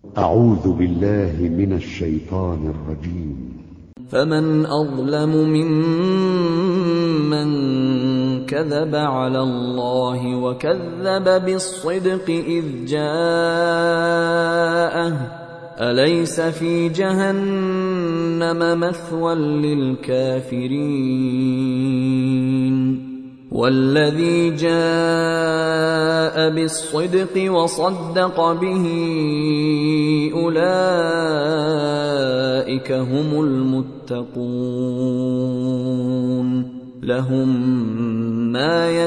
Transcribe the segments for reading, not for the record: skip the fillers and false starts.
أعوذ بالله من الشيطان الرجيم. فمن أظلم ممن كذب على الله وكذب بالصدق إذ جاءه أليس في جهنم مثوى للكافرين والذي جاء بالصدق وصدق به أولئك هم المتقون لهم ما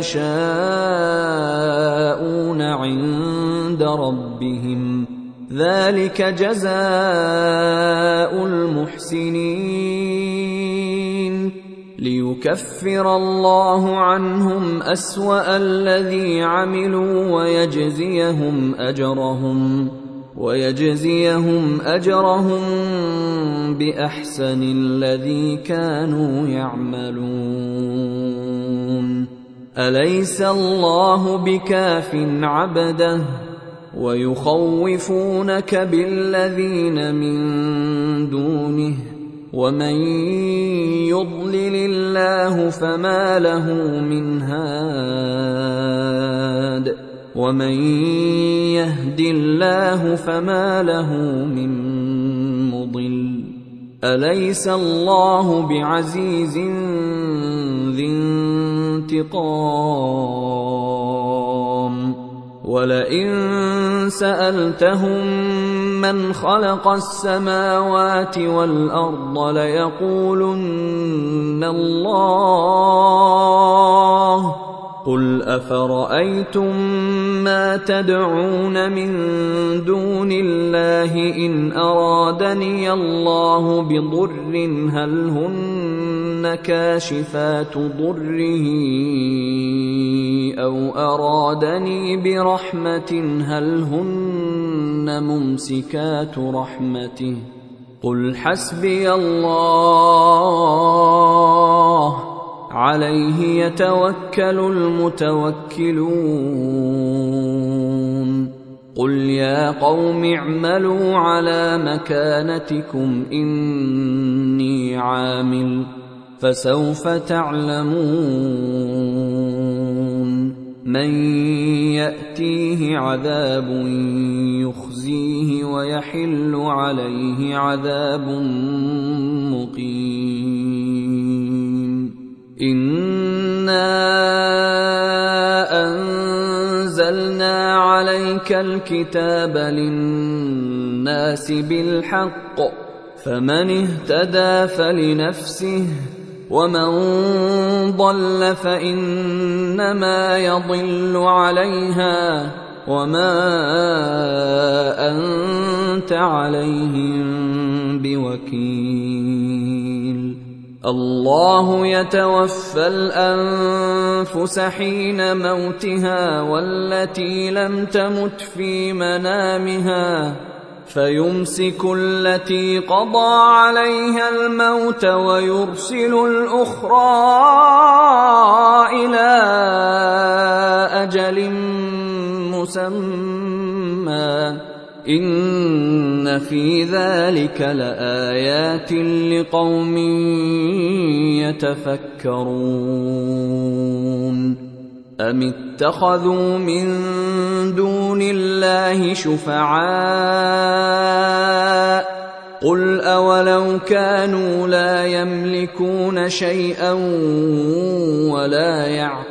يشاءون عند ربهم ذلك جزاء المحسنين ليكفر الله عنهم أسوأ الذي عملوا ويجزيهم أجرهم بأحسن الذي كانوا يعملون أليس الله بكاف عبده ويخوفونك بالذين من دونه ومن يضلل الله فما له من هاد ومن يهد الله فما له من مضل أليس الله بعزيز ذي انتقام ولئن سألتهم من خلق السماوات والأرض ليقولن الله قل أفرأيتم ما تدعون من دون الله إن أرادني الله بضر هل هن كاشفات ضره أو أرادني برحمة هل هن ممسكات رحمته قل حسبي الله عليه يتوكل المتوكلون قل يا قوم اعملوا على مكانتكم إني عامل فسوف تعلمون من يأتيه عذاب يخزيه ويحل عليه عذاب مقيم إنا أنزلنا عليك الكتاب للناس بالحق فمن اهتدى فلنفسه ومن ضل فإنما يضل عليها وما أنت عليهم بوكيل الله يتوفى الأنفس حين موتها والتي لم تمت في منامها فيمسك التي قضى عليها الموت ويرسل الأخرى إلى أجل مسمى إن في ذلك لآيات لقوم يتفكرون أم اتخذوا من دون الله شفعاء قل أولو كانوا لا يملكون شيئا ولا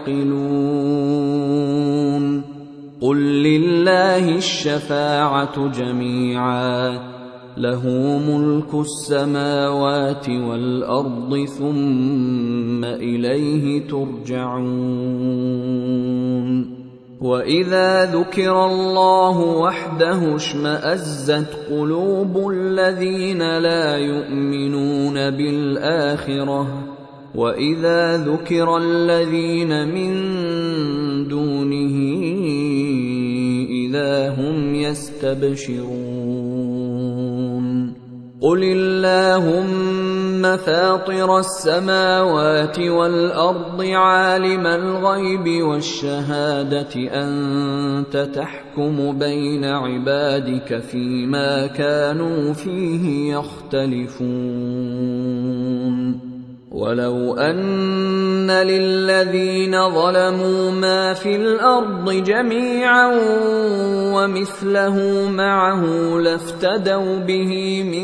يعقلون قل لله الشفاعة جميعا له ملك السماوات والأرض ثم إليه ترجعون وإذا ذكر الله وحده اشمأزت قلوب الذين لا يؤمنون بالآخرة وإذا ذكر الذين من دونه إذا هم يستبشرون قل اللهم فاطر السماوات والأرض عالم الغيب والشهادة أنت تحكم بين عبادك فيما كانوا فيه يختلفون ولو أن للذين ظلموا ما في الأرض جميعا ومثله معه لافتدوا به من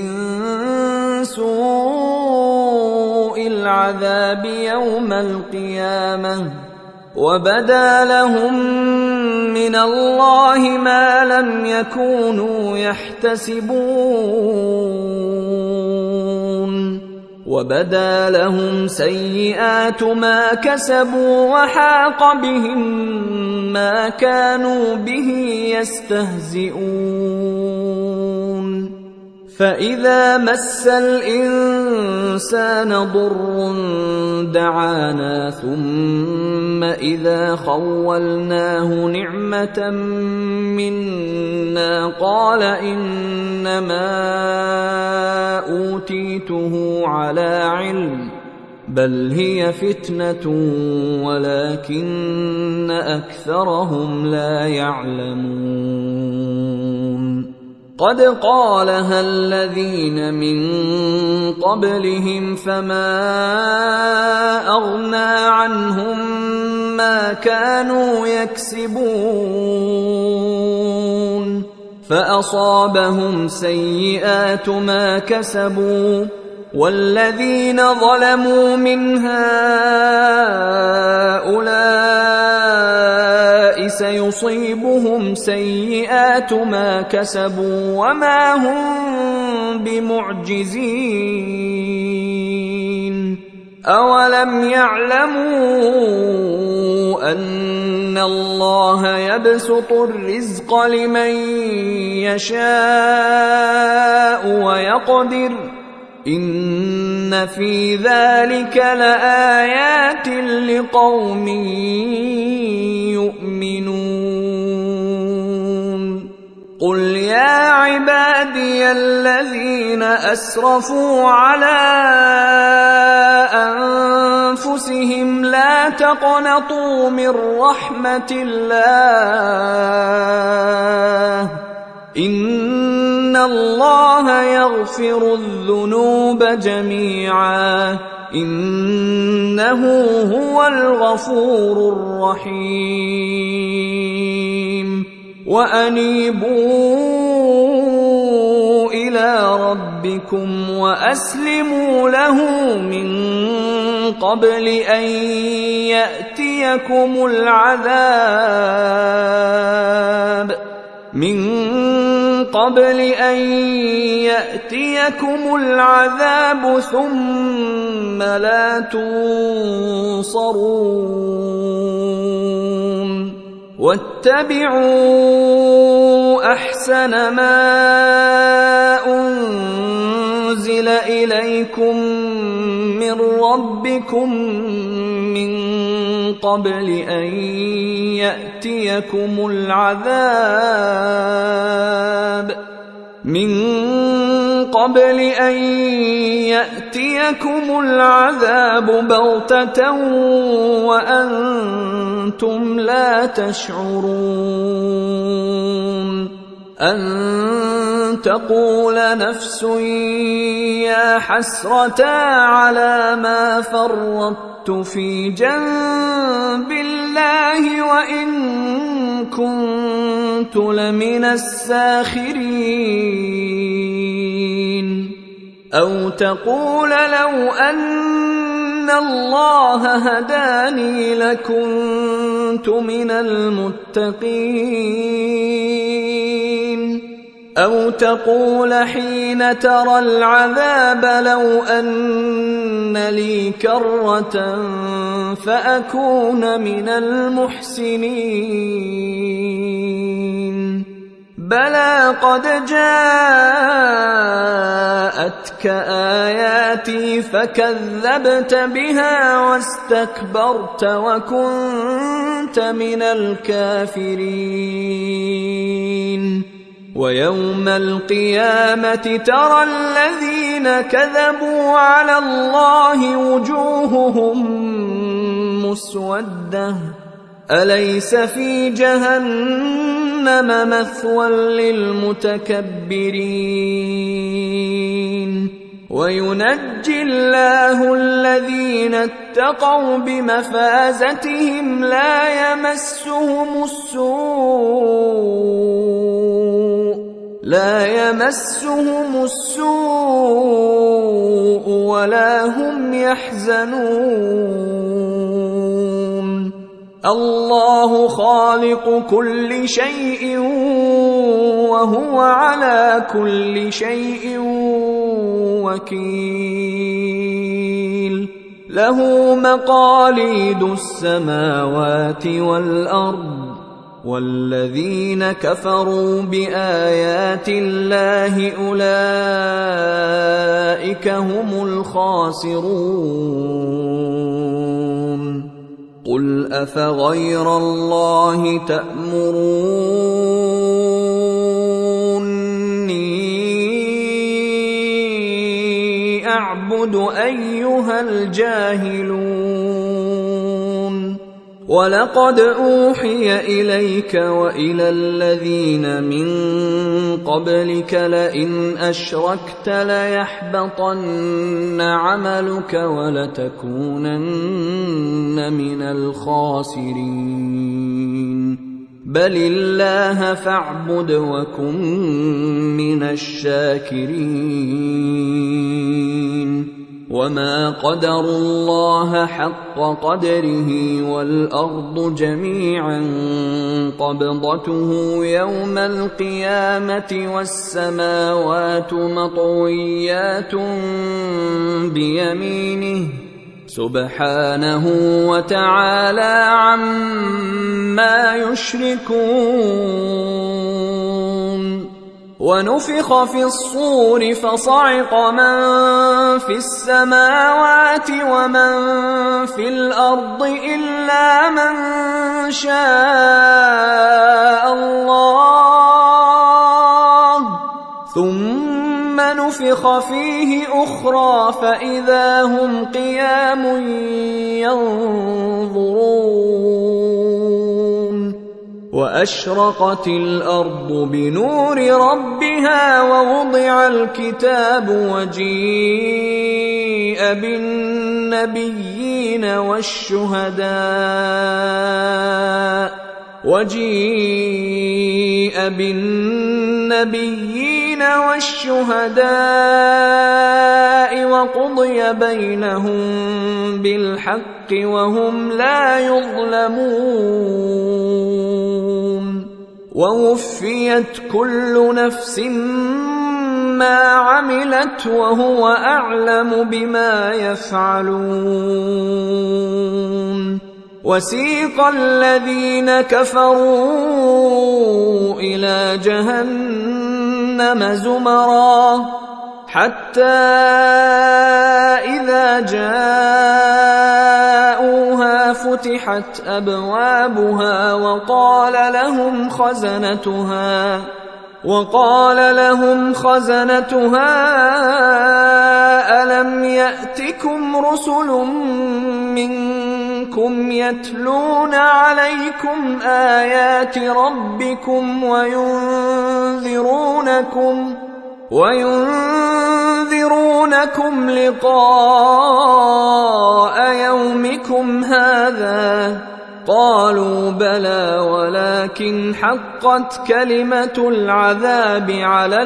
سوء العذاب يوم القيامة وبدا لهم من الله ما لم يكونوا يحتسبون وبدا لهم سيئات ما كسبوا وحاق بهم ما كانوا به يستهزئون فإذا مس الإنسان ضر دعانا ثم إذا خولناه نعمة منا قال إنما أوتيته على علم بل هي فتنة ولكن أكثرهم لا يعلمون قد قالها الذين من قبلهم فما أغنى عنهم ما كانوا يكسبون فأصابهم سيئات ما كسبوا والذين ظلموا من هؤلاء سيصيبهم سيئات ما كسبوا وما هم بمعجزين أولم يعلموا أن الله يبسط الرزق لمن يشاء ويقدر إن في ذلك لآيات لقوم يؤمنون قل يا عبادي الذين أسرفوا على أنفسهم لا تقنطوا من رحمة الله إن الله يغفر الذنوب جميعا إنه هو الغفور الرحيم وأنيبوا إلى ربكم وأسلموا له من قبل أن يأتيكم العذاب ثم لا تنصرون واتبعوا أحسن ما أنزل إليكم من ربكم من قبل أن يأتيكم العذاب بغتة وأنتم لا تشعرون أن تقول نفس يا حسرتا على ما فرطت في جنب الله وإن كنت لمن الساخرين أو تقول لو أن الله هداني لكنت من المتقين أو تقول حين ترى العذاب لو أن لي كرة فأكون من المحسنين بلى قد جاءتك آياتي فكذبت بها واستكبرت وكنت من الكافرين ويوم القيامة ترى الذين كذبوا على الله وجوههم مسودة أليس في جهنم مثوى للمتكبرين وينجي الله الذين اتقوا بمفازتهم لا يمسهم السوء ولا هم يحزنون الله خالق كل شيء وهو على كل شيء وكيل له مقاليد السماوات والأرض والذين كفروا بآيات الله أولئك هم الخاسرون قل أفغير الله تأمروني أعبد أيها الجاهلون ولقد أوحي إليك وإلى الذين من قبلك لئن أشركت ليحبطن عملك ولتكونن من الخاسرين بل الله فاعبد وكن من الشاكرين وما قدروا الله حق قدره والأرض جميعا قبضته يوم القيامة والسماوات مطويات بيمينه سبحانه وتعالى عما يشركون ونفخ في الصور فصعق من في السماوات ومن في الأرض إلا من شاء الله ثم نفخ فيه أخرى فإذا هم قيام ينظرون وأشرقت الأرض بنور ربها ووضع الكتاب وجيء بالنبيين والشهداء وقضي بينهم بالحق وهم لا يظلمون ووفيت كل نفس ما عملت وهو أعلم بما يفعلون وسيق الذين كفروا إلى جهنم زمرا حتى إذا جاءوها فتحت أبوابها وقال لهم خزنتها ألم يأتكم رسل منكم يتلون عليكم آيات ربكم وينذرونكم لقاء يومكم هذا قالوا بلى ولكن حقت كلمة العذاب على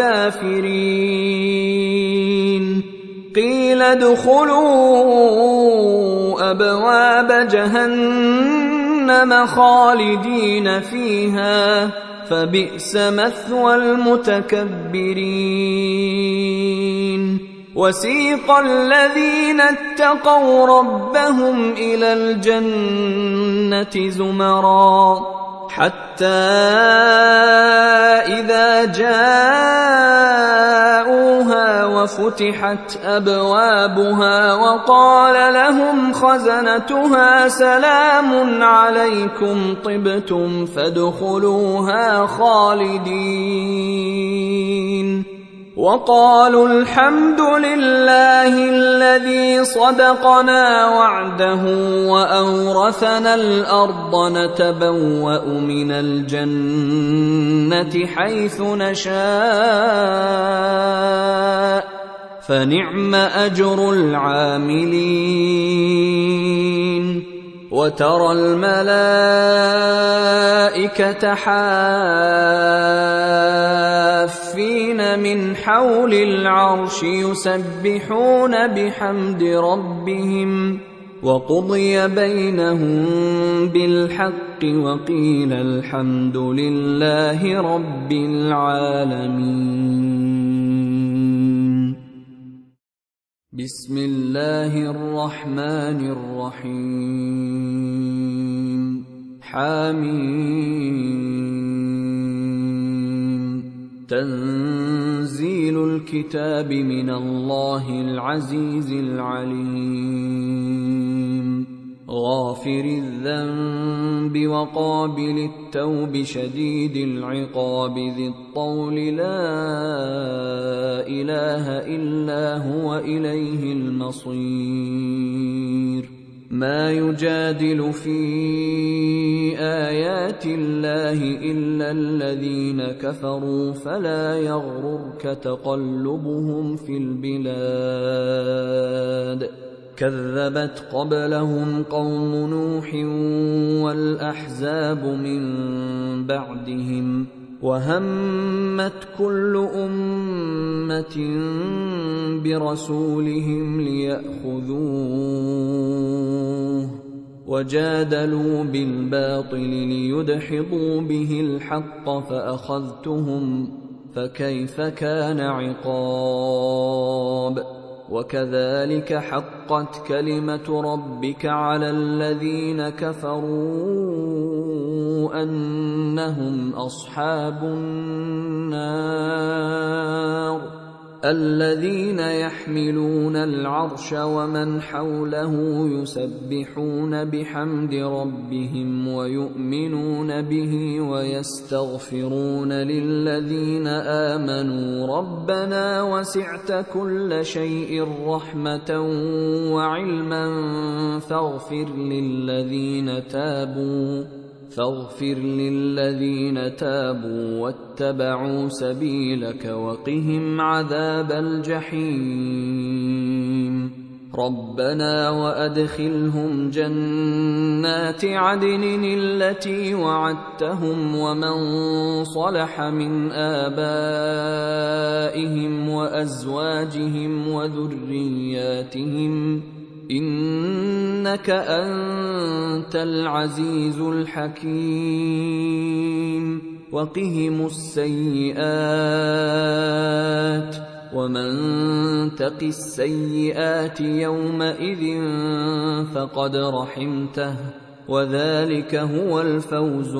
الكافرين قيل ادخلوا أبواب جهنم خالدين فيها فبئس مثوى المتكبرين وسيق الذين اتقوا ربهم إلى الجنة زمرا حتى إذا جاءوها وفتحت أبوابها وقال لهم خزنتها سلام عليكم طبتم فادخلوها خالدين وقالوا الحمد لله الذي صدقنا وعده وأورثنا الأرض نتبوأ من الجنة حيث نشاء فنعم أجر العاملين وترى الملائكة حافين من حول العرش يسبحون بحمد ربهم وقضي بينهم بالحق وقيل الحمد لله رب العالمين. بسم الله الرحمن الرحيم. حميم. تنزيل الكتاب من الله العزيز العليم. غافر الذنب وقابل التوب شديد العقاب ذي الطول لا إله إلا هو إليه المصير. ما يجادل في آيات الله إلا الذين كفروا فلا يغررك تقلبهم في البلاد. كذبت قبلهم قوم نوح والأحزاب من بعدهم وهمت كل أمة برسولهم ليأخذوه وجادلوا بالباطل ليدحضوا به الحق فأخذتهم فكيف كان عقاب. وكذلك حقت كلمة ربك على الذين كفروا أنهم أصحاب النار. الذين يحملون العرش ومن حوله يسبحون بحمد ربهم ويؤمنون به ويستغفرون للذين آمنوا ربنا وسعت كل شيء رحمة وعلما فاغفر للذين تابوا واتبعوا سبيلك وقهم عذاب الجحيم. ربنا وأدخلهم جنات عدن التي وعدتهم ومن صلح من آبائهم وأزواجهم وذرياتهم إنك أنت العزيز الحكيم. وقهم السيئات ومن تق السيئات يومئذ فقد رحمته وذلك هو الفوز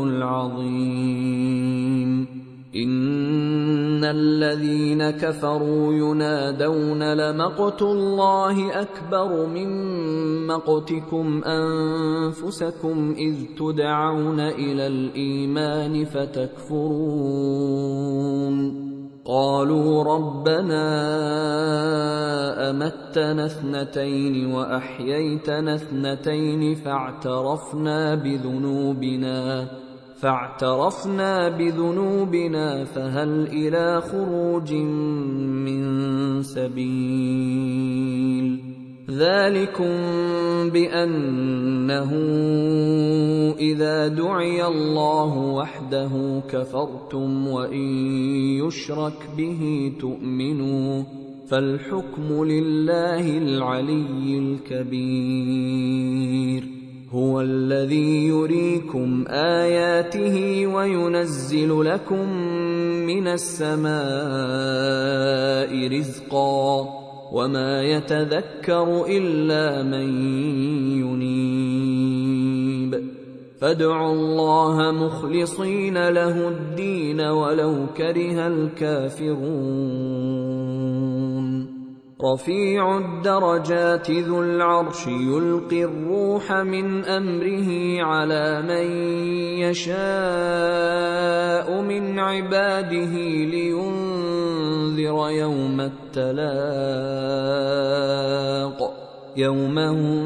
العظيم. إن الذين كفروا ينادون لمقت الله أكبر من مقتكم أنفسكم إذ تدعون إلى الإيمان فتكفرون. قالوا ربنا أمتنا اثنتين وأحييتنا اثنتين فاعترفنا بذنوبنا فهل إلى خروج من سبيل. ذلكم بأنه إذا دعي الله وحده كفرتم وإن يشرك به تؤمنوا فالحكم لله العلي الكبير. هو الذي يريكم آياته وينزل لكم من السماء رزقا وما يتذكر إلا من ينيب. فادعوا الله مخلصين له الدين ولو كره الكافرون. رفيع الدرجات ذو العرش يلقي الروح من أمره على من يشاء من عباده لينذر يوم التلاق يوم هم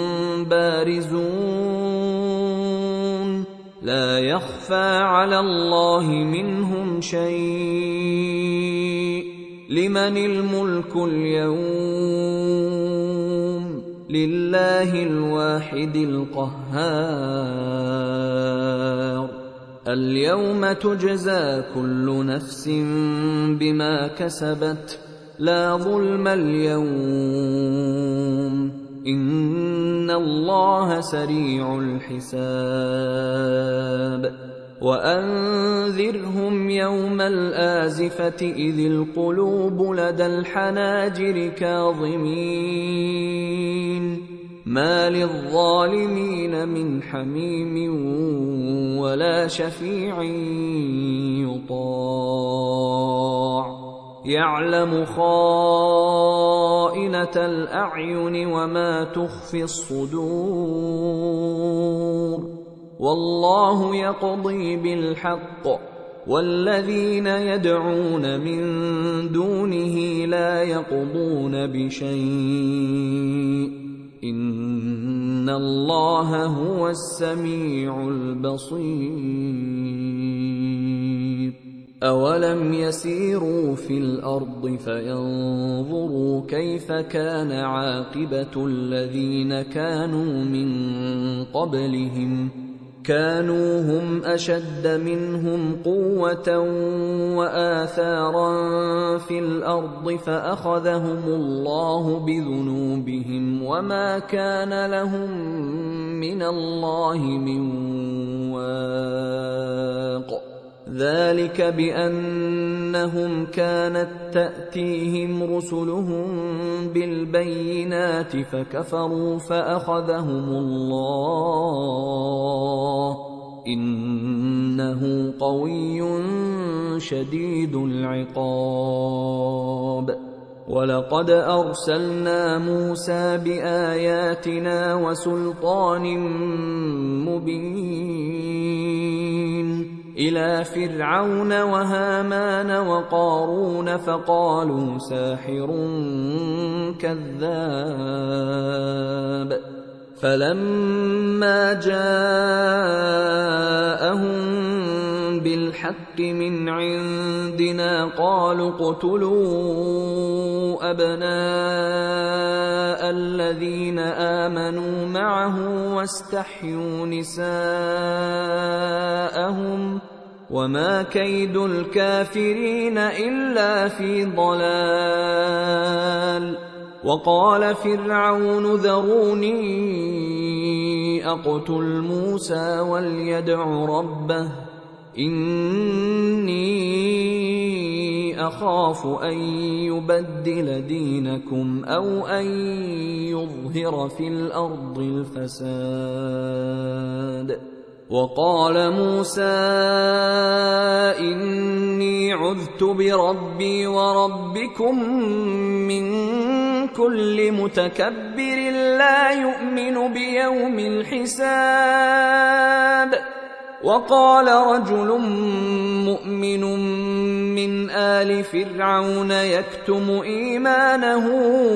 بارزون لا يخفى على الله منهم شيء لمن الملك اليوم لله الواحد القهار اليوم تجزى كل نفس بما كسبت لا ظلم اليوم إن الله سريع الحساب وأنذرهم يوم الآزفة إذ القلوب لدى الحناجر كاظمين ما للظالمين من حميم ولا شفيع يطاع يعلم خائنة الأعين وما تخفي الصدور والله يقضي بالحق والذين يدعون من دونه لا يقضون بشيء إن الله هو السميع البصير أولم يسيروا في الأرض فينظروا كيف كان عاقبة الذين كانوا من قبلهم كانوا هم أشد منهم قوة وآثارا في الأرض فأخذهم الله بذنوبهم وما كان لهم من الله من واق ذلك بأنهم كانت تأتيهم رسلهم بالبينات فكفروا فأخذهم الله إنه قوي شديد العقاب ولقد أرسلنا موسى بآياتنا وسلطان مبين إلى فرعون وهامان وقارون فقالوا ساحر كذاب فلما جاءهم بالحق من عندنا قالوا اقتلوا أبناء الذين آمنوا معه واستحيوا نساءهم وما كيد الكافرين إلا في ضلال وقال فرعون ذروني أقتل موسى وليدع ربه إني أخاف أن يبدل دينكم أو أن يظهر في الأرض الفساد وقال موسى إني عذت بربي وربكم من كل متكبر لا يؤمن بيوم الحساب وقال رجل مؤمن من آل فرعون يكتم إيمانه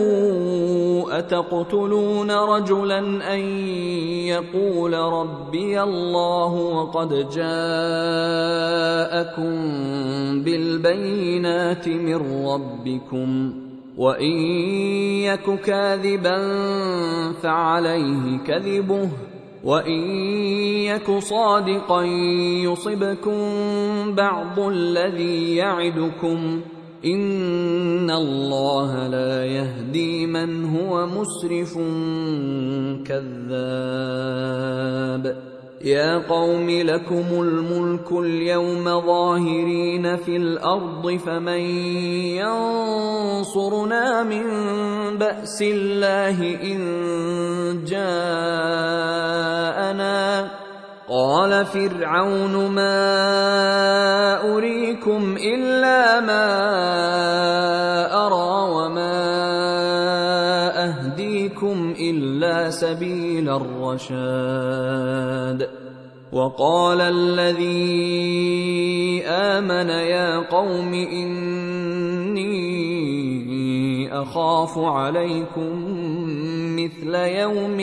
أتقتلون رجلا أن يقول ربي الله وقد جاءكم بالبينات من ربكم وإن يك كاذبا فعليه كذبه وإن يك صادقا يصبكم بعض الذي يعدكم إن الله لا يهدي من هو مسرف كذاب يا قوم لكم الملك اليوم ظاهرين في الأرض فمن ينصرنا من بأس الله إن جاءنا قال فرعون ما أريكم إلا ما أرى وما سبيل الرشاد. وقال الذي آمن يا قوم إني أخاف عليكم مثل يوم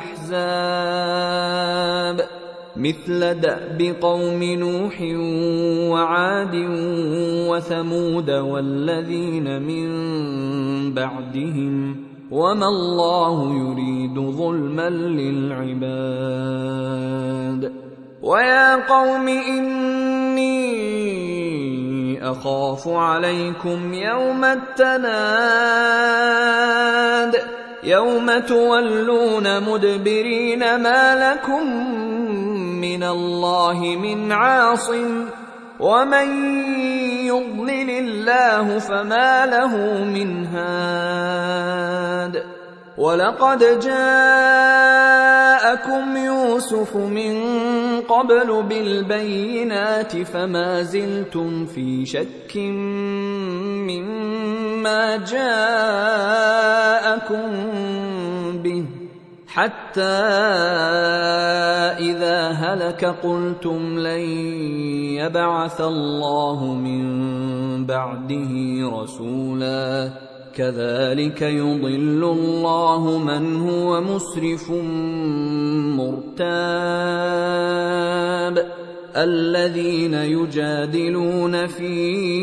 الأحزاب مثل دأب قوم نوح وعاد وثمود والذين من بعدهم وما الله يريد ظلما للعباد. ويا قوم إني أخاف عليكم يوم التناد يوم تولون مدبرين ما لكم من الله من عاصم ومن يضلل الله فما له من هاد. ولقد جاءكم يوسف من قبل بالبينات فما زلتم في شك مما جاءكم به حتى إذا هلك قلتم لن يبعث الله من بعده رسولا كذلك يضل الله من هو مسرف مرتاب. الذين يجادلون في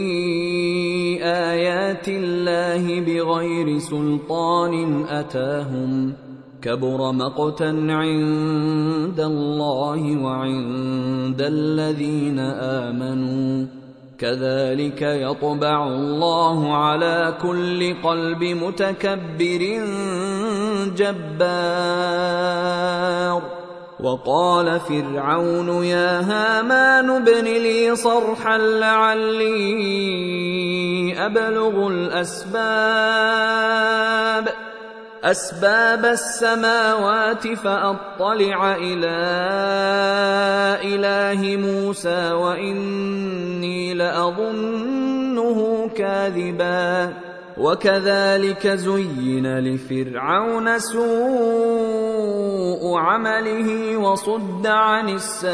آيات الله بغير سلطان أتاهم كبر مقتا عند الله وعند الذين آمنوا كذلك يطبع الله على كل قلب متكبر جبار. وقال فرعون يا هامان ابن لي صرحا لعلي أبلغ أسباب السماوات فأطلع إلى إله موسى وإني لأظنه كاذبا. وكذلك زين لفرعون سوء عمله وصد عن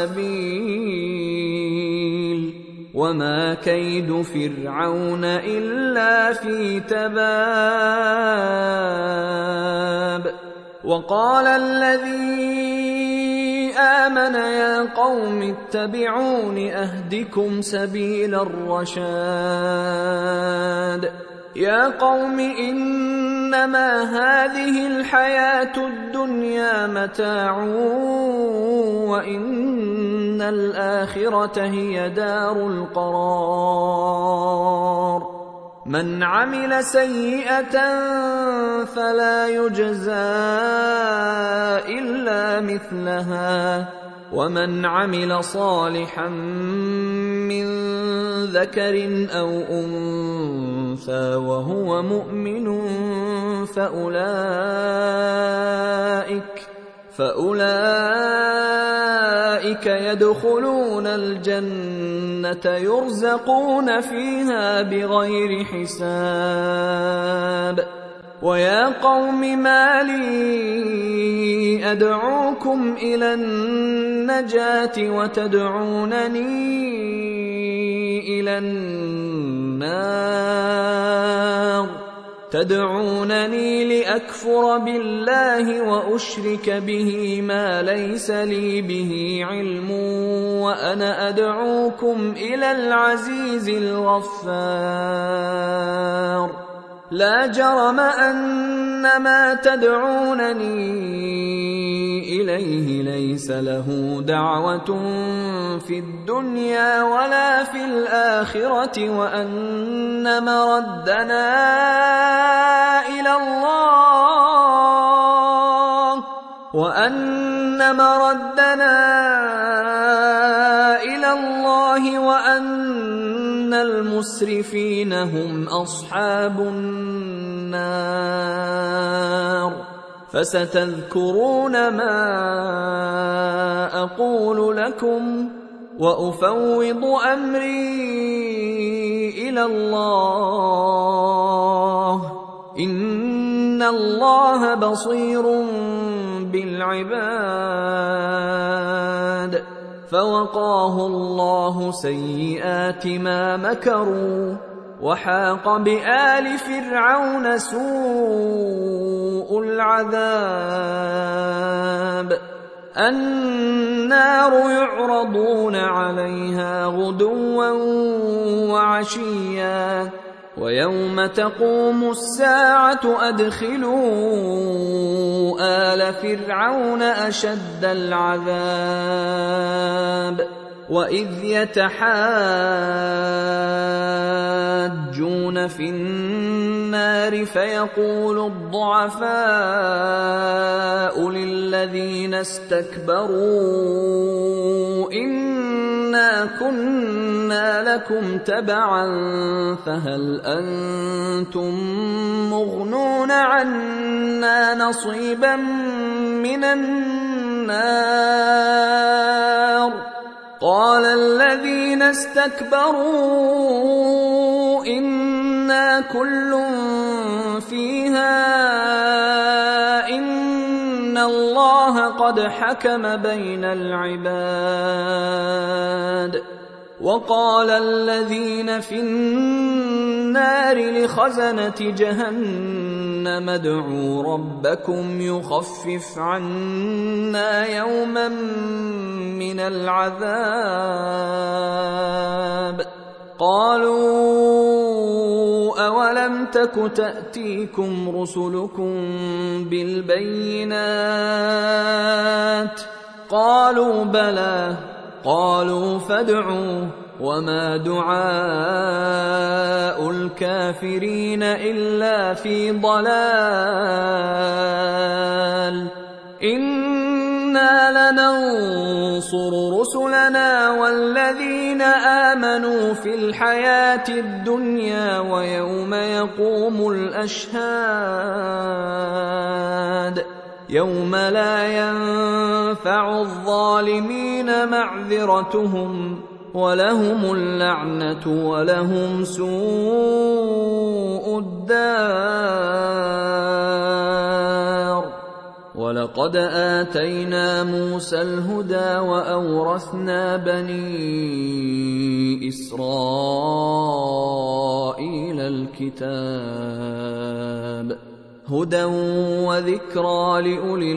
السبيل وما كيد فرعون إلا في تباب. وقال الذي آمن يا قوم اتبعون أهدكم سبيل الرشاد. يا قوم إنما هذه الحياة الدنيا متاع وإن الآخرة هي دار القرار. من عمل سيئة فلا يجزى إلا مثلها ومن عمل صالحا من ذكر أو أنثى وهو مؤمن فأولئك يدخلون الجنة يرزقون فيها بغير حساب. ويا قوم ما لي أدعوكم إلى النجاة وتدعونني إلى النار تدعونني لأكفر بالله وأشرك به ما ليس لي به علم وأنا أدعوكم إلى العزيز الغفار. لا جرم أن ما تدعونني إليه ليس له دعوة في الدنيا ولا في الآخرة وأن مردنا إلى الله وأن المسرفين هم أصحاب النار. فستذكرون ما أقول لكم وأفوض أمري إلى الله إن الله بصير بالعباد فوقاه الله سيئات ما مكروا وحاق بآل فرعون سوء العذاب النار يعرضون عليها غدوا وعشيا ويوم تقوم الساعة أدخلوا آل فرعون أشد العذاب وإذ يتحاجون في النار فيقول الضعفاء للذين استكبروا إنا كنا لكم تبعا فهل أنتم مغنون عنا نصيبا من النار قال الذين استكبروا إنا كل فيها إن الله قد حكم بين العباد وقال الذين في النار لخزنة جهنم ادعوا ربكم يخفف عنا يوما من العذاب قالوا أولم تك تأتيكم رسلكم بالبينات قالوا بلى قالوا فادعوا وما دعاء الكافرين إلا في ضلال إنا لننصر رسلنا والذين آمنوا في الحياة الدنيا ويوم يقوم الأشهاد يوم لا ينفع الظالمين معذرتهم ولهم اللعنة ولهم سوء الدار ولقد آتينا موسى الهدى وأورثنا بني إسرائيل الكتاب هدى وذكرى لأولي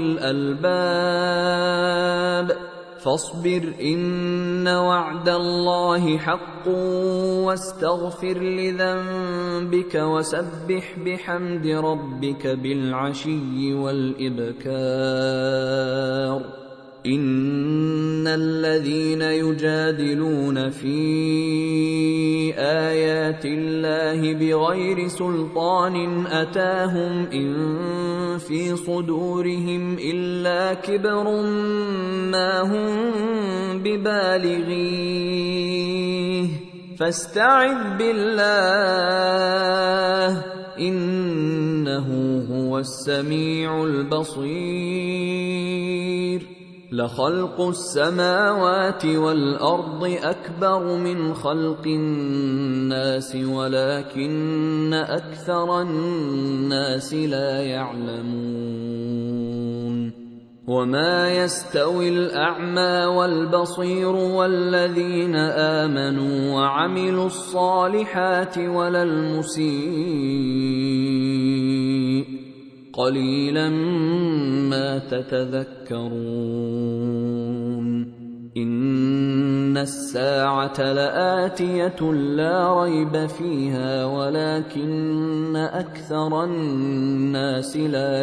الألباب فاصبر إن وعد الله حق واستغفر لذنبك وسبح بحمد ربك بالعشي والإبكار إن الذين يجادلون في آيات الله بغير سلطان أتاهم إن في صدورهم إلا كبر ما هم ببالغيه فاستعذ بالله إنه هو السميع البصير لخلق السماوات والأرض أكبر من خلق الناس ولكن أكثر الناس لا يعلمون وما يستوي الأعمى والبصير والذين آمنوا وعملوا الصالحات ولا المسيء قليلا ما تتذكرون إن الساعة لآتية لا ريب فيها ولكن أكثر الناس لا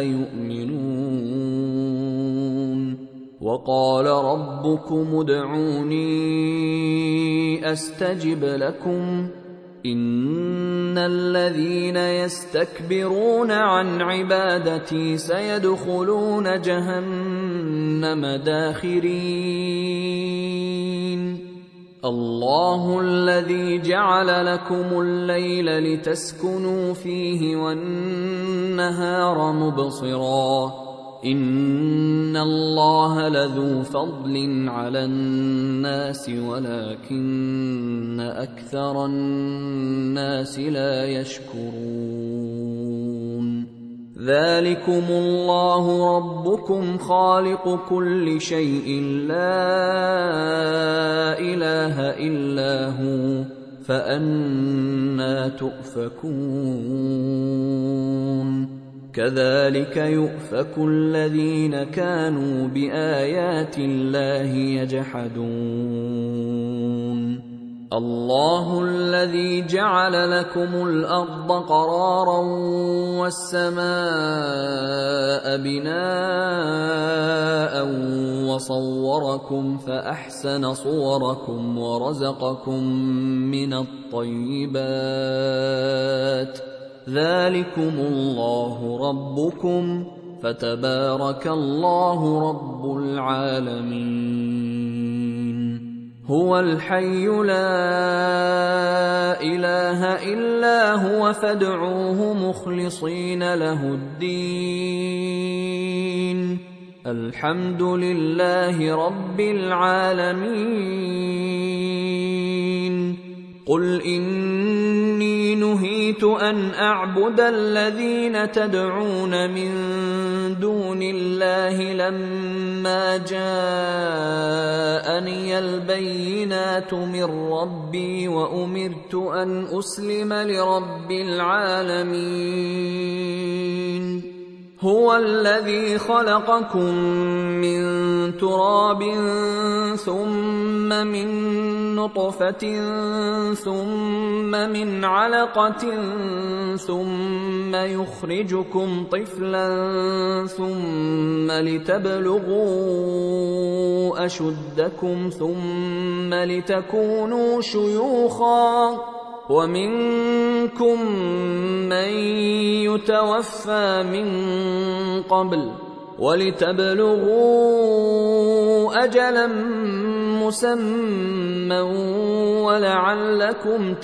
يؤمنون وقال ربكم ادعوني أستجب لكم إن الذين يستكبرون عن عبادتي سيدخلون جهنم داخرين الله الذي جعل لكم الليل لتسكنوا فيه والنهار مبصرا إن الله لذو فضل على الناس ولكن أكثر الناس لا يشكرون ذلكم الله ربكم خالق كل شيء لا إله إلا هو فأنى تؤفكون كذلك يؤفك الذين كانوا بآيات الله يجحدون الله الذي جعل لكم الأرض قرارا والسماء بناء وصوركم فأحسن صوركم ورزقكم من الطيبات ذلكم الله ربكم فتبارك الله رب العالمين هو الحي لا إله إلا هو فادعوه مخلصين له الدين الحمد لله رب العالمين قل إني نهيت أن أعبد الذين تدعون من دون الله لما جاءني البينات من ربي وأمرت أن أسلم لرب العالمين هو الذي خلقكم من تراب ثم من نطفة ثم من علقة ثم يخرجكم طفلا ثم لتبلغوا أشدكم ثم لتكونوا شيوخا ومنكم من يتوفى من قبل ولتبلغوا أجلا مسمى ولعلكم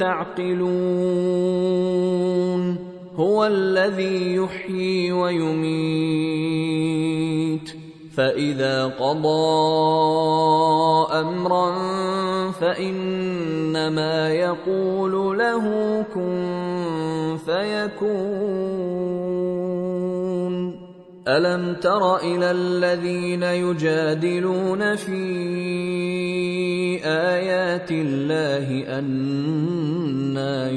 تعقلون هو الذي يحيي ويميت فإذا قضى أمرا فإنما يقول له كن فيكون ألم تر إلى الذين يجادلون في آيات الله أنى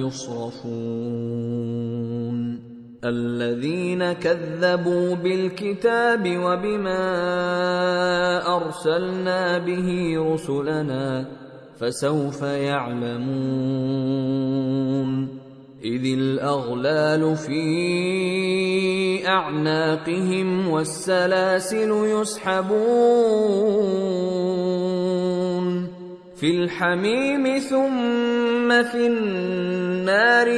يصرفون الذين كذبوا بالكتاب وبما أرسلنا به رسلنا فسوف يعلمون إذ الأغلال في أعناقهم والسلاسل يسحبون في الحميم ثم في النار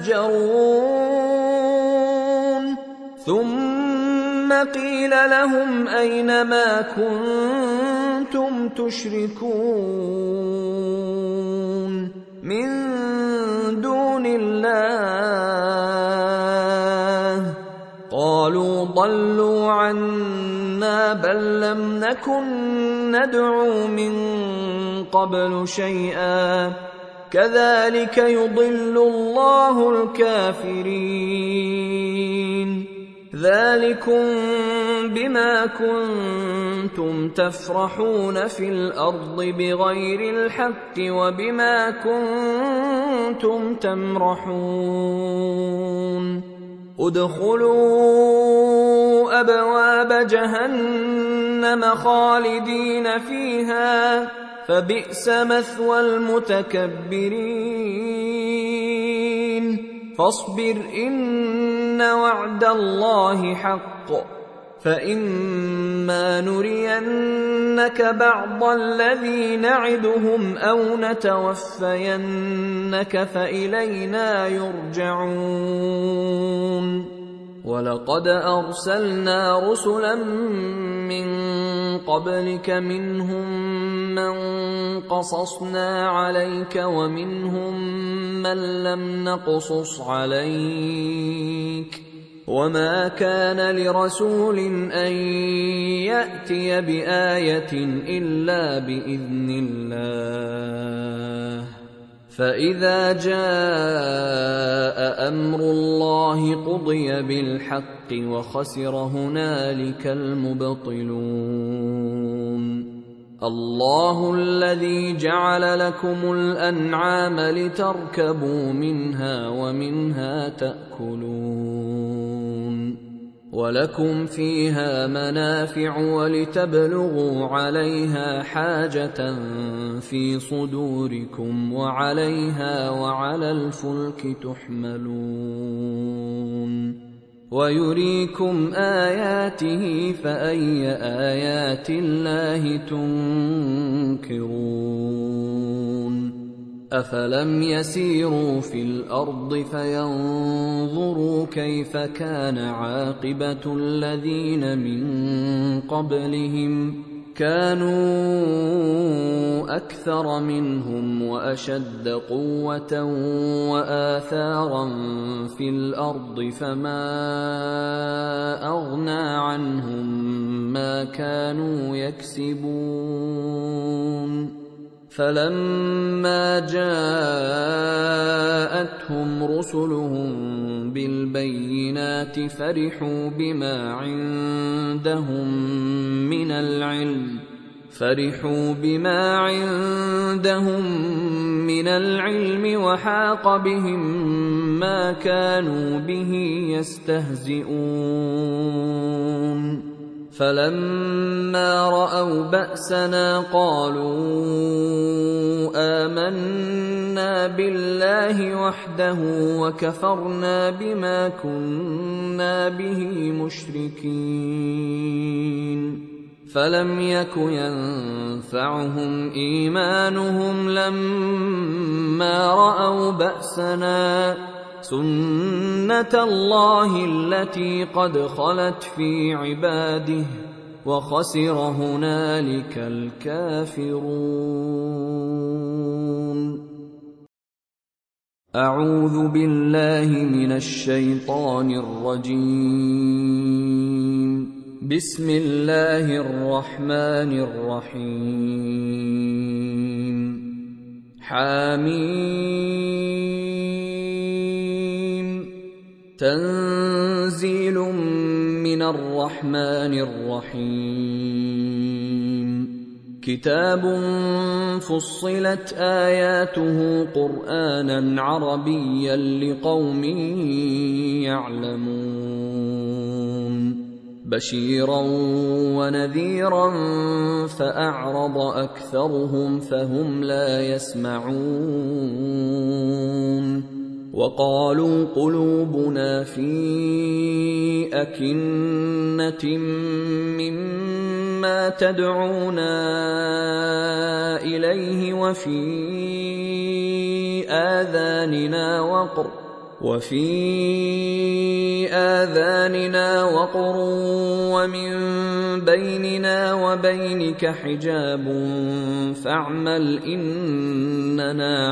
يسجرون ثم قيل لهم أين ما كنتم تشركون من دون الله قالوا ضلوا عنا بل لم نكن ندعو من قبل شيئا كذلك يضل الله الكافرين ذلكم بما كنتم تفرحون في الأرض بغير الحق وبما كنتم تمرحون ادخلوا أبواب جهنم خالدين فيها فبئس مثوى المتكبرين فاصبر إن وعد الله حق فإما نرينك بعض الذي نعدهم أو نتوفينك فإلينا يرجعون ولقد أرسلنا رسلا من قبلك منهم من قصصنا عليك ومنهم من لم نقصص عليك وما كان لرسول أن يأتي بآية إلا بإذن الله فإذا جاء أمر الله قضي بالحق وخسر هنالك المبطلون. الله الذي جعل لكم الأنعام لتركبوا منها ومنها تأكلون ولكم فيها منافع ولتبلغوا عليها حاجة في صدوركم وعليها وعلى الفلك تحملون ويريكم آياته فأي آيات الله تنكرون أفلم يسيروا في الأرض فينظروا كيف كان عاقبة الذين من قبلهم كانوا أكثر منهم وأشد قوة وآثارا في الأرض فما أغنى عنهم ما كانوا يكسبون فلما جاءتهم رسلهم بالبينات فرحوا بما عندهم من العلم وحاق بهم ما كانوا به يستهزئون فلما رأوا بأسنا قالوا آمنا بالله وحده وكفرنا بما كنا به مشركين فلم يك ينفعهم إيمانهم لما رأوا بأسنا سنة الله التي قد خلت في عباده وخسر هنالك الكافرون. أعوذ بالله من الشيطان الرجيم. بسم الله الرحمن الرحيم. حميم تنزيل من الرحمن الرحيم. كتاب فصلت آياته قرآنا عربيا لقوم يعلمون بشيرا ونذيرا فأعرض أكثرهم فهم لا يسمعون وقالوا قلوبنا في أكنة مما تدعونا إليه وفي آذاننا وقر ومن بيننا وبينك حجاب فاعمل إننا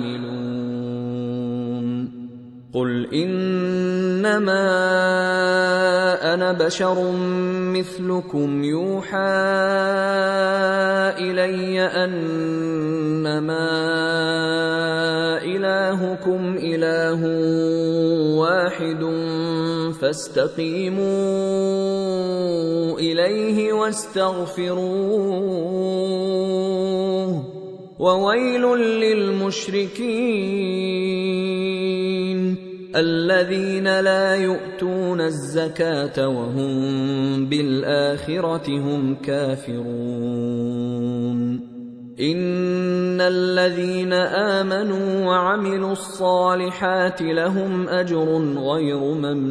عاملون. قل إنما أنا بشر مثلكم يوحى إلي أنما إلهكم إله واحد فاستقيموا إليه واستغفروه وويل للمشركين الذين لا يؤتون الزكاة وهم بالآخرة هم كافرون. إن الذين آمنوا وعملوا الصالحات لهم أجر غير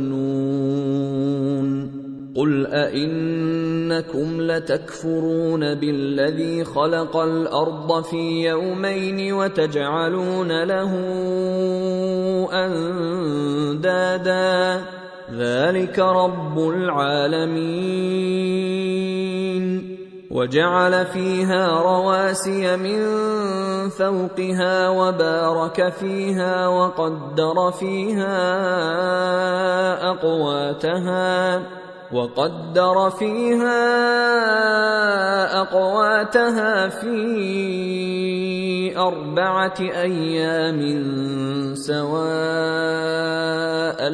ممنون. قل أئنكم لتكفرون بالذي خلق الأرض في يومين وتجعلون له أندادا ذلك رب العالمين. وجعل فيها رواسي من فوقها وبارك فيها وقدر فيها أقواتها في 4 أيام سواء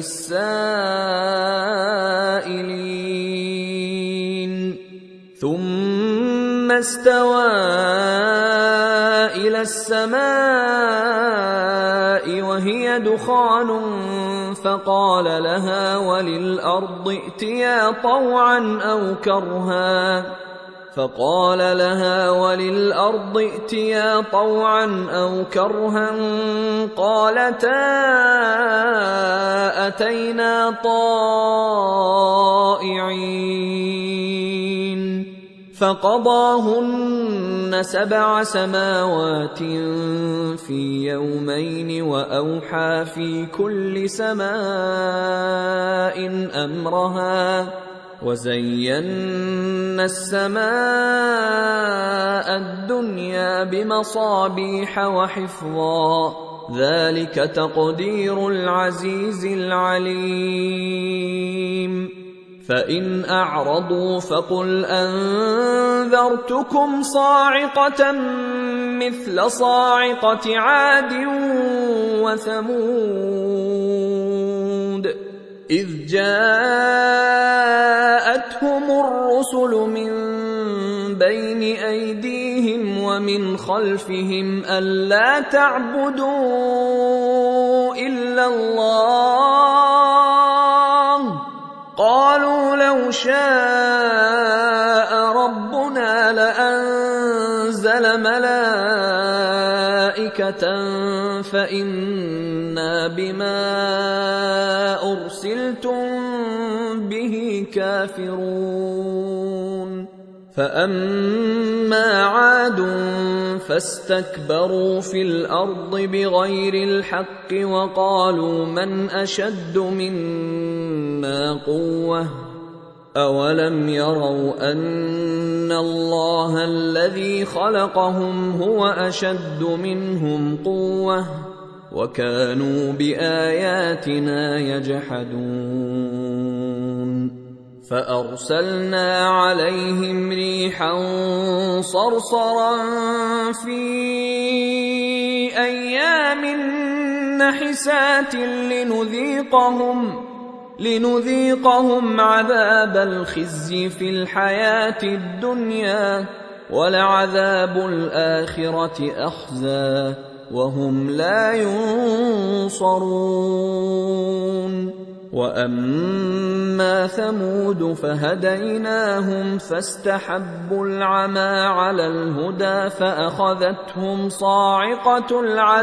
للسائلين ثم استوى إلى السماء وهي دخان فقال لها وللأرض ائتيا طوعا أو كرها قالتا أتينا طائعين فقضاهن 7 سماوات في يومين وأوحى في كل سماء أمرها وزينا السماء الدنيا بمصابيح وحفظا ذلك تقدير العزيز العليم فإن أعرضوا فقل أنذرتكم صاعقة مثل صاعقة عاد وثمود إذ جاءتهم الرسل من بين أيديهم ومن خلفهم ألا تعبدوا إلا الله قالوا لو شاء ربنا لأنزل ملائكة فإنا بما أرسلتم به كافرون فأما عاد فاستكبروا في الأرض بغير الحق وقالوا من أشد منا قوة أولم يروا أن الله الذي خلقهم هو أشد منهم قوة وكانوا بآياتنا يجحدون فأرسلنا عليهم ريحا صرصرا في أيام نحسات لنذيقهم عذاب الخزي في الحياة الدنيا ولعذاب الآخرة أخزى وهم لا ينصرون وأما ثمود فهديناهم فاستحبوا العمى على الهدى فأخذتهم صاعقة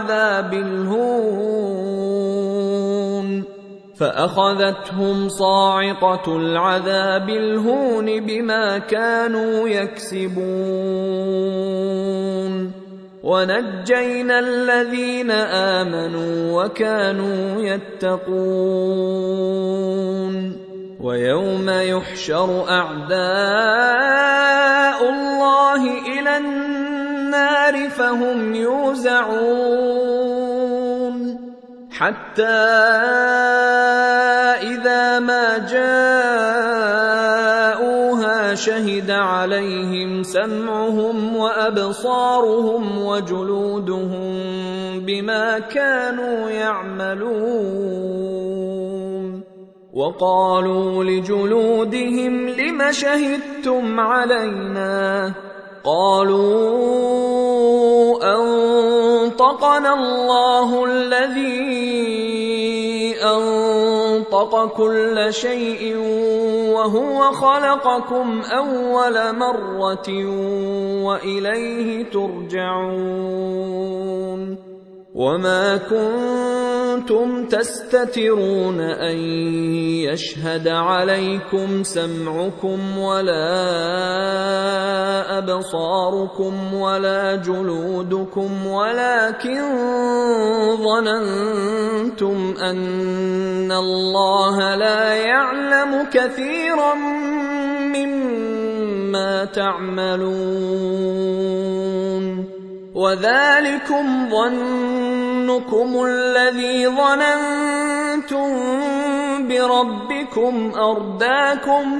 العذاب الهون بما كانوا يكسبون ونجينا الذين آمنوا وكانوا يتقون ويوم يحشر أعداء الله إلى النار فهم يوزعون حتى إذا ما جاءوها شهد عليهم سمعهم وأبصارهم وجلودهم بما كانوا يعملون وقالوا لجلودهم لم شهدتم علينا قالوا أنطقنا الله الذي أنطق كل شيء وهو خلقكم أول مرة وإليه ترجعون وما كنتم تستترون أن يشهد عليكم سمعكم ولا أبصاركم ولا جلودكم ولكن ظننتم أن الله لا يعلم كثيرا مما تعملون وذلكم ظنكم الذي ظننتم بربكم أرداكم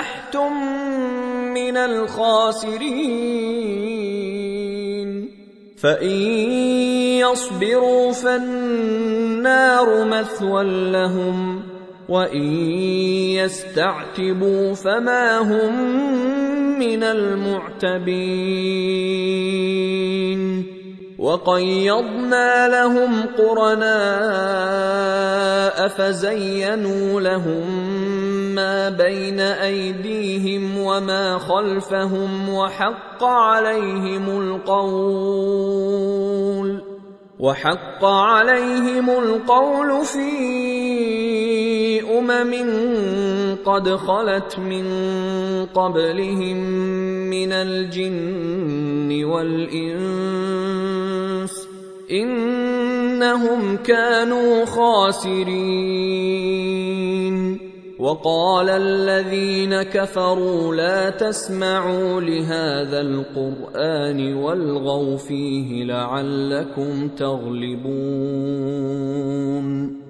فأصبحتم من الخاسرين فإن يصبروا فالنار مثوى لهم وإن يستعتبوا فما هم من المعتبين وقيضنا لهم قرناء فزينوا لهم ما بين أيديهم وما خلفهم وحق عليهم القول في قد خلت من قبلهم من الجن والإنس إنهم كانوا خاسرين وقال الذين كفروا لا تسمعوا لهذا القرآن والغوا فيه لعلكم تغلبون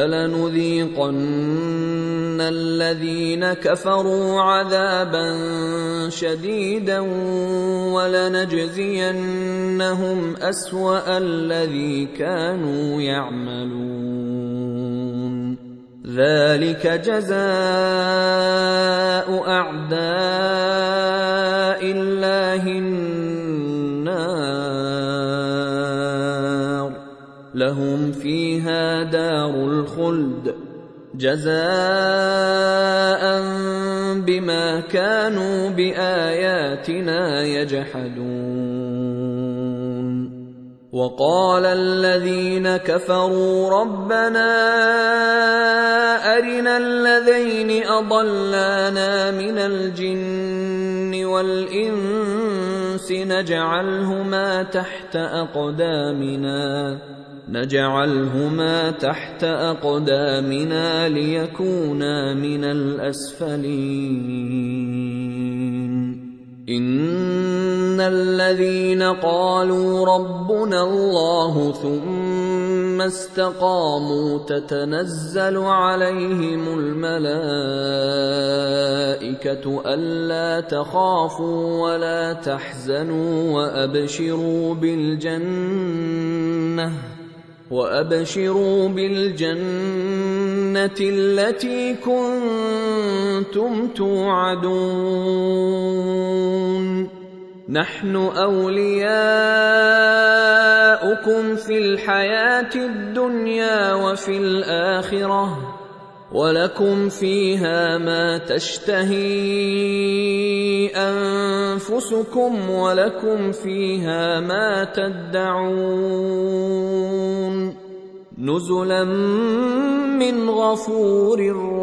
فلنذيقن الذين كفروا عذابا شديدا ولنجزينهم أسوأ الذي كانوا يعملون ذلك جزاء أعداء الله النار لهم فيها دار الخلد جزاء بما كانوا بآياتنا يجحدون وقال الذين كفروا ربنا أرنا الذين أضلانا من الجن والإنس نجعلهما تحت أقدامنا ليكونا من الأسفلين إن الذين قالوا ربنا الله ثم استقاموا تتنزل عليهم الملائكة ألا تخافوا ولا تحزنوا وأبشروا بالجنة التي كنتم توعدون نحن أولياؤكم في الحياة الدنيا وفي الآخرة ولكم فيها ما تشتهي أنفسكم ولكم فيها ما تدعون نزلا من غفور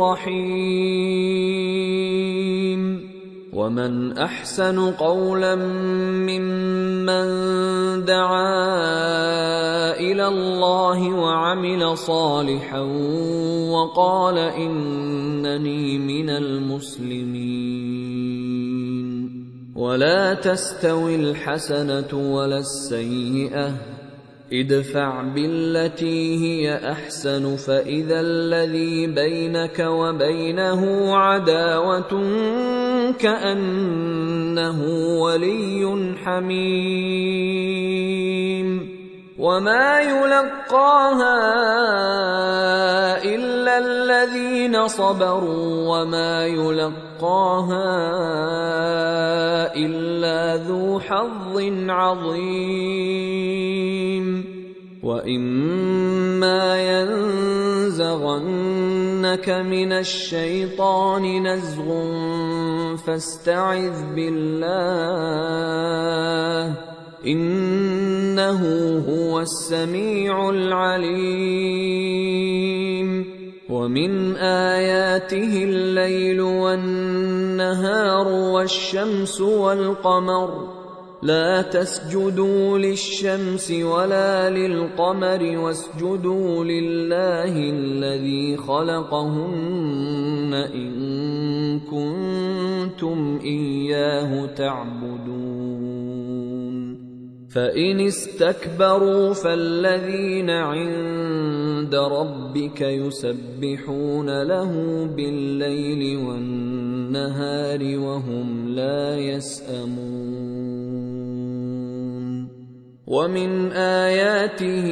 رحيم ومن أحسن قولا ممن دعا إلى الله وعمل صالحا وقال إنني من المسلمين ولا تستوي الحسنة ولا السيئة ادفع بالتي هي أحسن فإذا الذي بينك وبينه عداوة كأنه ولي حميم وما يلقاها إلا الذين صبروا وما يلقاها إلا ذو حظ عظيم وإما ينزغنك من الشيطان نزغ فاستعذ بالله إنه هو السميع العليم ومن آياته الليل والنهار والشمس والقمر لا تسجدوا للشمس ولا للقمر واسجدوا لله الذي خلقهن إن كنتم إياه تعبدون فإن استكبروا فالذين عند ربك يسبحون له بالليل والنهار وهم لا يسأمون ومن آياته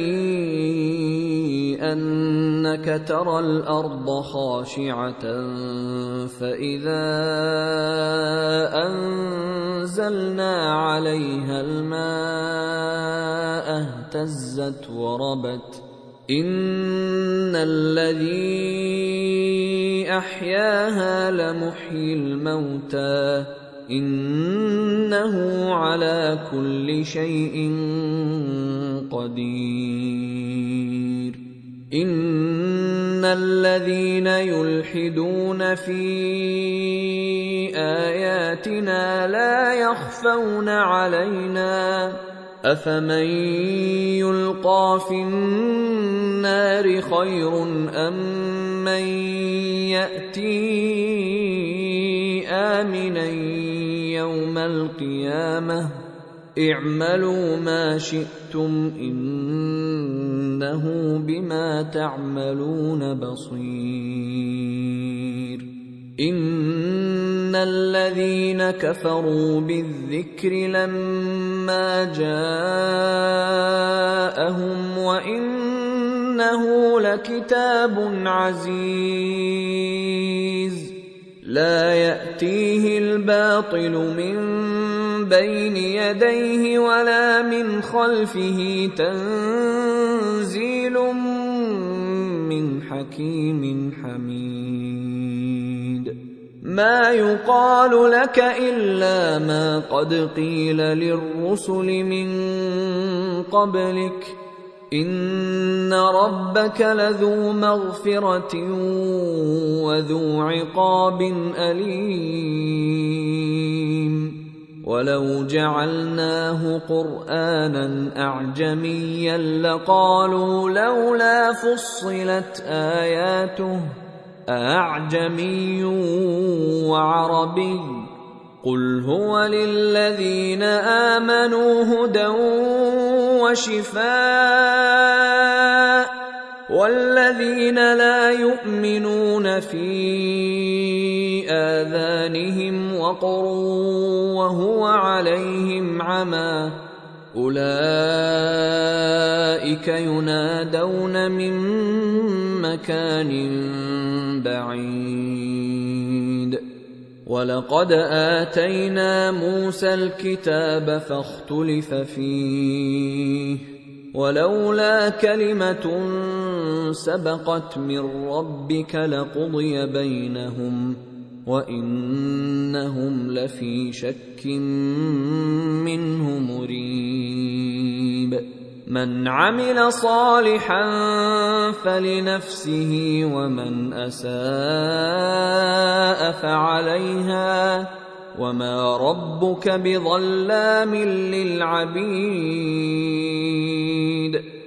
أنك ترى الأرض خاشعة فإذا أنزلنا عليها الماء اهتزت وربت إن الذي أحياها لمحيي الموتى إنه على كل شيء قدير إن الذين يلحدون في آياتنا لا يخفون علينا أفمن يلقى في النار خير أم من يأتي آمنا يوم القيامة اعملوا ما شئتم إنه بما تعملون بصير إن الذين كفروا بالذكر لما جاءهم وإنه لكتاب عزيز لا يأتيه الباطل من بين يديه ولا من خلفه تنزيل من حكيم حميد ما يقال لك إلا ما قد قيل للرسل من قبلك إن ربك لذو مغفرة وذو عقاب أليم ولو جعلناه قرآنا أعجميا لقالوا لولا فصلت آياته أعجمي وعربي قل هو للذين آمنوا هدى وشفاء والذين لا يؤمنون في آذانهم وقر وهو عليهم عمى أولئك ينادون من مكان بعيد ولقد آتينا موسى الكتاب فاختلف فيه ولولا كلمة سبقت من ربك لقضي بينهم وإنهم لفي شك منه مريب من عمل صالحا فلنفسه ومن أساء فعليها وما ربك بظلام للعبيد